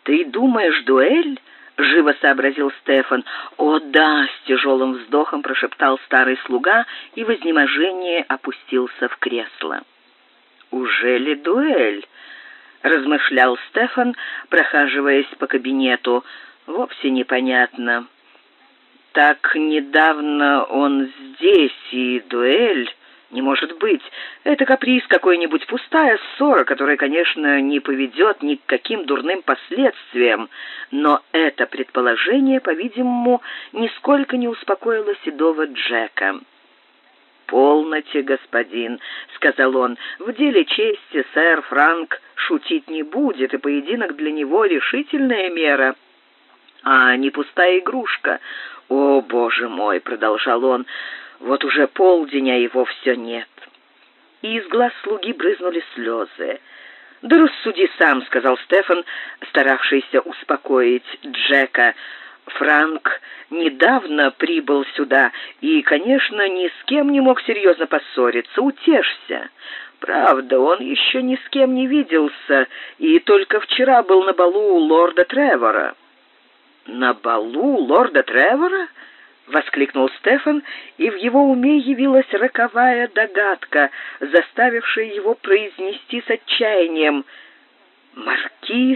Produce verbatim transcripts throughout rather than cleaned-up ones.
«Ты думаешь, дуэль?» — живо сообразил Стефан. «О да!» — с тяжелым вздохом прошептал старый слуга и в изнеможении опустился в кресло. «Уже ли дуэль?» — размышлял Стефан, прохаживаясь по кабинету. «Вовсе непонятно. Так недавно он здесь, и дуэль... Не может быть. Это каприз какой-нибудь, пустая ссора, которая, конечно, не поведет ни к каким дурным последствиям. Но это предположение, по-видимому, нисколько не успокоило седого Джека. «Полноте, господин», — сказал он, — «в деле чести сэр Франк шутить не будет, и поединок для него решительная мера, а не пустая игрушка». «О, боже мой», — продолжал он, — «вот уже полдень, а его все нет». И из глаз слуги брызнули слезы. «Да рассуди сам», — сказал Стефан, старавшийся успокоить Джека. «Франк недавно прибыл сюда и, конечно, ни с кем не мог серьезно поссориться. Утешься. Правда, он еще ни с кем не виделся и только вчера был на балу у лорда Тревора». «На балу лорда Тревора?» — воскликнул Стефан, и в его уме явилась роковая догадка, заставившая его произнести с отчаянием: «Маркиз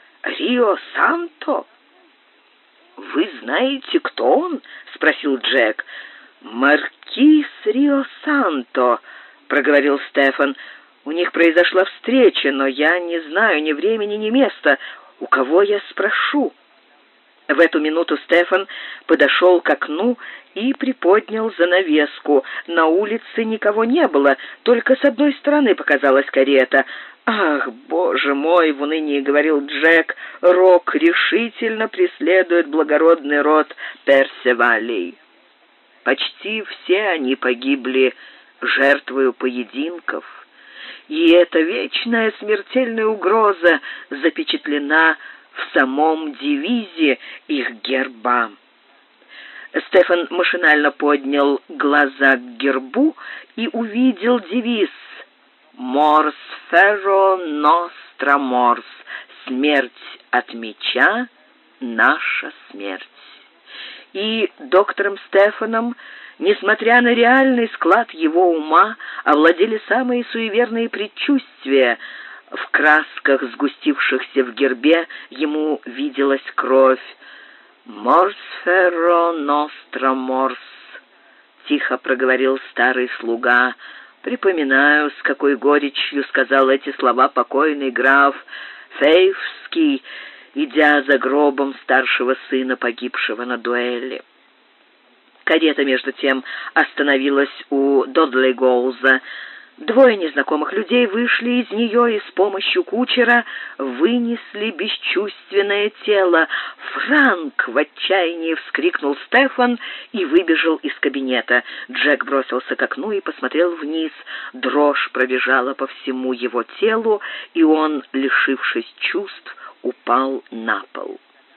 Рио-Санто?» «Вы знаете, кто он?» — спросил Джек. «Маркиз Рио-Санто», — проговорил Стефан. «У них произошла встреча, но я не знаю ни времени, ни места. У кого я спрошу?» В эту минуту Стефан подошел к окну и приподнял занавеску. На улице никого не было, только с одной стороны показалась карета. «Ах, боже мой!» — в унынии говорил Джек. «Рок решительно преследует благородный род Персевалей. Почти все они погибли жертвою поединков, и эта вечная смертельная угроза запечатлена в самом девизе их герба». Стефан машинально поднял глаза к гербу и увидел девиз «Морс ферро ностра морс» — «Смерть от меча, наша смерть». И доктором Стефаном, несмотря на реальный склад его ума, овладели самые суеверные предчувствия. В красках, сгустившихся в гербе, ему виделась кровь. «Морс ферро ностра морс», — тихо проговорил старый слуга. «Припоминаю, с какой горечью сказал эти слова покойный граф Фейфский, идя за гробом старшего сына, погибшего на дуэли». Карета, между тем, остановилась у Додлей-Гоуза. Двое незнакомых людей вышли из нее и с помощью кучера вынесли бесчувственное тело. «Франк!» — в отчаянии вскрикнул Стефан и выбежал из кабинета. Джек бросился к окну и посмотрел вниз. Дрожь пробежала по всему его телу, и он, лишившись чувств, упал на пол.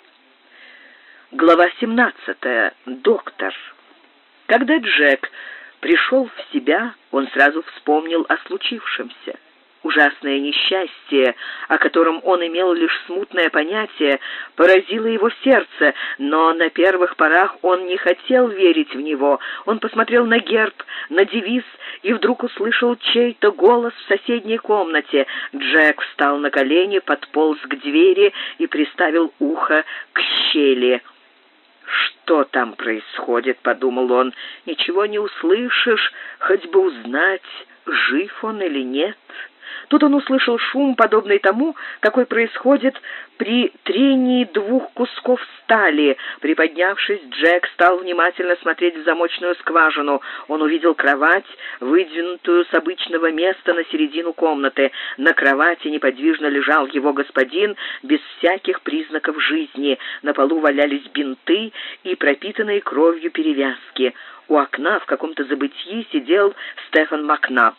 Глава семнадцатая. Доктор. Когда Джек пришел в себя, он сразу вспомнил о случившемся. Ужасное несчастье, о котором он имел лишь смутное понятие, поразило его сердце, но на первых порах он не хотел верить в него. Он посмотрел на герб, на девиз, и вдруг услышал чей-то голос в соседней комнате. Джек встал на колени, подполз к двери и приставил ухо к щели. «Что там происходит?» — подумал он. «Ничего не услышишь, хоть бы узнать, жив он или нет». Тут он услышал шум, подобный тому, какой происходит при трении двух кусков стали. Приподнявшись, Джек стал внимательно смотреть в замочную скважину. Он увидел кровать, выдвинутую с обычного места на середину комнаты. На кровати неподвижно лежал его господин, без всяких признаков жизни. На полу валялись бинты и пропитанные кровью перевязки. У окна в каком-то забытьи сидел Стефан Макнаб.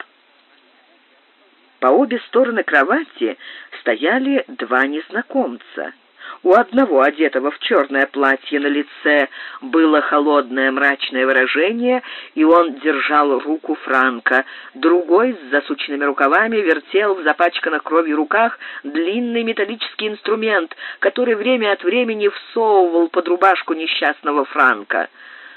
По обе стороны кровати стояли два незнакомца. У одного, одетого в черное платье, на лице было холодное мрачное выражение, и он держал руку Франка. Другой с засученными рукавами вертел в запачканных кровью руках длинный металлический инструмент, который время от времени всовывал под рубашку несчастного Франка.